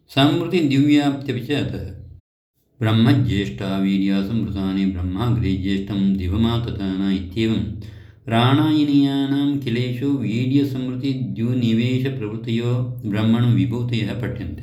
समृद्धिदिव्याप्त्यपि च अतः ब्रह्मज्येष्ठा वीर्यासमृतानि ब्रह्माग्रे ज्येष्ठं दिवमातताना इत्येवं प्राणायनीयानां किलेषु वीर्यसमृद्धिद्युनिवेशप्रवृत्तयो ब्रह्मणो विभूतयः पठ्यन्ते।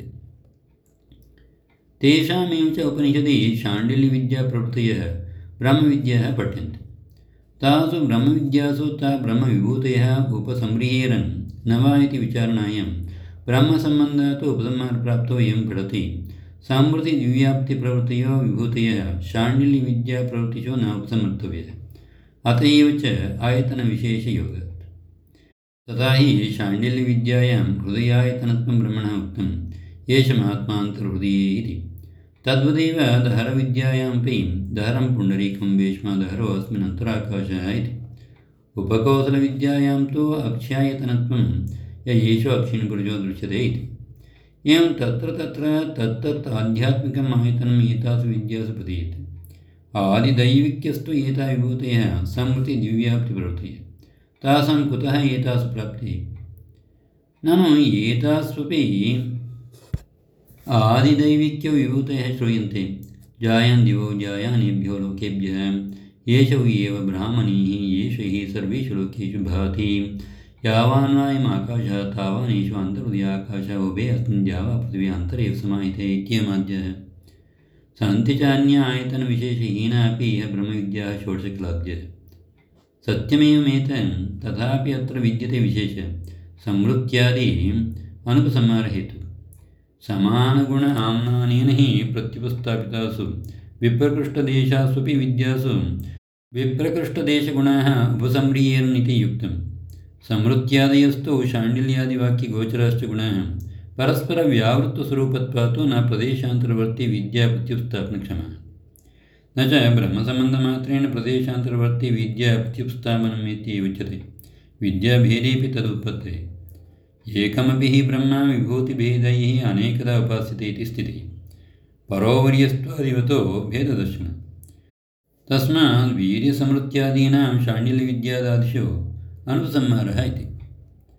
तेषामेव च उपनिषदि शाण्डिल्यविद्याप्रवृत्तयः ब्रह्मविद्याः पठ्यन्ते। तासु ब्रह्मविद्यासु ता ब्रह्मविभूतयः उपसंह्रियेरन् न वा इति विचारणायां ब्रह्मसम्बन्धात् उपसंहारप्राप्तो एवं पठति। समृद्धिदिव्याप्तिप्रवृत्तयो विभूतयः शाण्डिल्यविद्याप्रवृत्तिषु न उपसंहर्तव्यः। अत एव च आयतनविशेषयोगात्। तथा हि शाण्डिल्यविद्यायां हृदयायतनत्वं ब्रह्मणः उक्तं येषमात्मान्तर्हृदये इति। तद्वदेव दहरविद्यायामपि दहरं पुण्डरीकं वेश्मा दहरो अस्मिन् अन्तराकाशः इति। उपकौशलविद्यायां तु अक्ष्यायतनत्वं येषु अक्षिणीपुरुषो दृश्यते इति। एवं तत्र तत्र तत्तत् आध्यात्मिकम् आयतनम् एतासु विद्यासु प्रतीयते। आदिदैविक्यस्तु एता विभूतयः समृद्धिदिव्याप्तिप्रवृत्तयः। तासां कुतः एतासु प्राप्तिः? ननु एतास्वपि आदिदैविक्यविभूतयः श्रूयन्ते। जायान् दिवो जायानेभ्यो लोकेभ्यः येष वै एव ब्राह्मणैः येष हि सर्वेषु लोकेषु भाति। यावान्वायमाकाशः तावानेषु अन्तर्हृदयाकाशः उभे अस्मिन् द्यावा पृथिवी अन्तरेव समाहिते इत्येमाद्यः। सन्ति च अन्य आयतनविशेषहीना अपि इह ब्रह्मविद्याः षोडशकलाद्यः। सत्यमेवमेतन् तथापि अत्र विद्यते विशेषः संवृत्त्यादि अनुपसंहारहेतुः। समानगुण आम्नानेन हि प्रत्युपस्थापितासु विप्रकृष्टदेशास्वपि विद्यासु विप्रकृष्टदेशगुणाः उपसंह्रियेरन् इति युक्तम्। संवृत्त्यादयस्तु शाण्डिल्यादिवाक्यगोचराश्च गुणाः परस्परव्यावृत्तस्वरूपत्वात् न प्रदेशान्तरवर्ती विद्याप्रत्युत्स्थापनक्षमः। न च ब्रह्मसम्बन्धमात्रेण प्रदेशान्तरवर्ती विद्याप्रत्युत्स्थापनम् इति उच्यते। विद्याभेदेऽपि तदुत्पत्तेः। एकमपि हि ब्रह्म विभूतिभेदैः अनेकदा उपास्यते इति स्थितिः। परोवर्यस्त्वादिवतो भेददर्शनम्। तस्मात् वीर्यसमृत्त्यादीनां शाण्डिल्यविद्यादादिषु अनुपसंहारः इति।